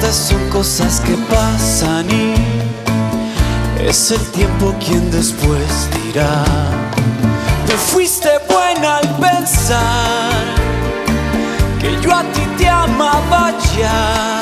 Estas son cosas que pasan y es el tiempo quien después dirá. Tú fuiste buena al pensar que yo a ti te amaba ya.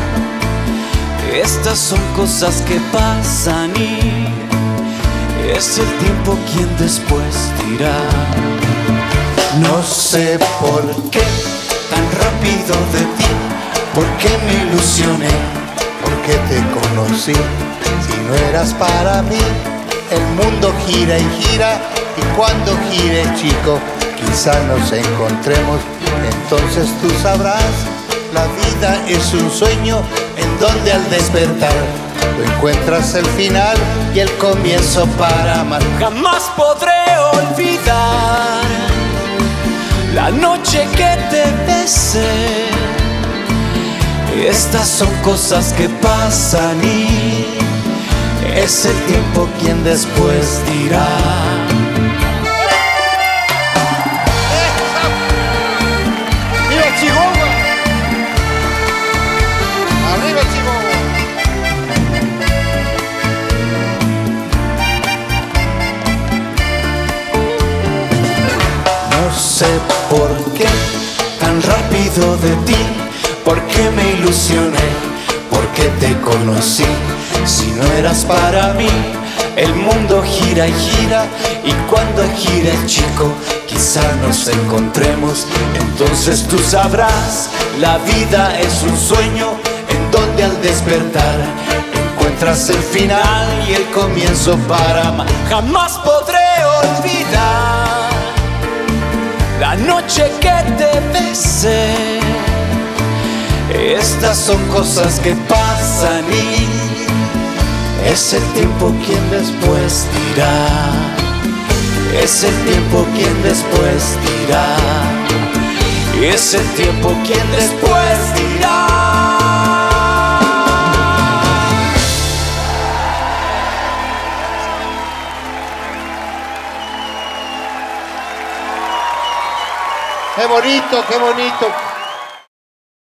Estas son cosas que pasan y es el tiempo quien después dirá. No sé por qué tan rápido de ti, por qué me ilusioné, por qué te conocí. Si no eras para mí, el mundo gira y gira, y cuando gire, chico, quizá nos encontremos. Entonces tú sabrás, la vida es un sueño en donde al despertar tú encuentras el final y el comienzo para amar. Jamás podré olvidar la noche que te besé. Estas son cosas que pasan y es el tiempo quien después dirá. ¡Viva Chihuahua! ¡Arriba Chihuahua! No sé por qué tan rápido de ti, por qué me ilusioné, por qué te conocí. Si no eras para mí, el mundo gira y gira, y cuando gire, chico, quizá nos encontremos. Entonces tú sabrás, la vida es un sueño en donde al despertar encuentras el final y el comienzo para amar. Jamás podré olvidar la noche que te besé. Estas son cosas que pasan y es el tiempo quien después dirá. Es el tiempo quien después dirá. Es el tiempo quien después dirá. ¡Qué bonito, qué bonito!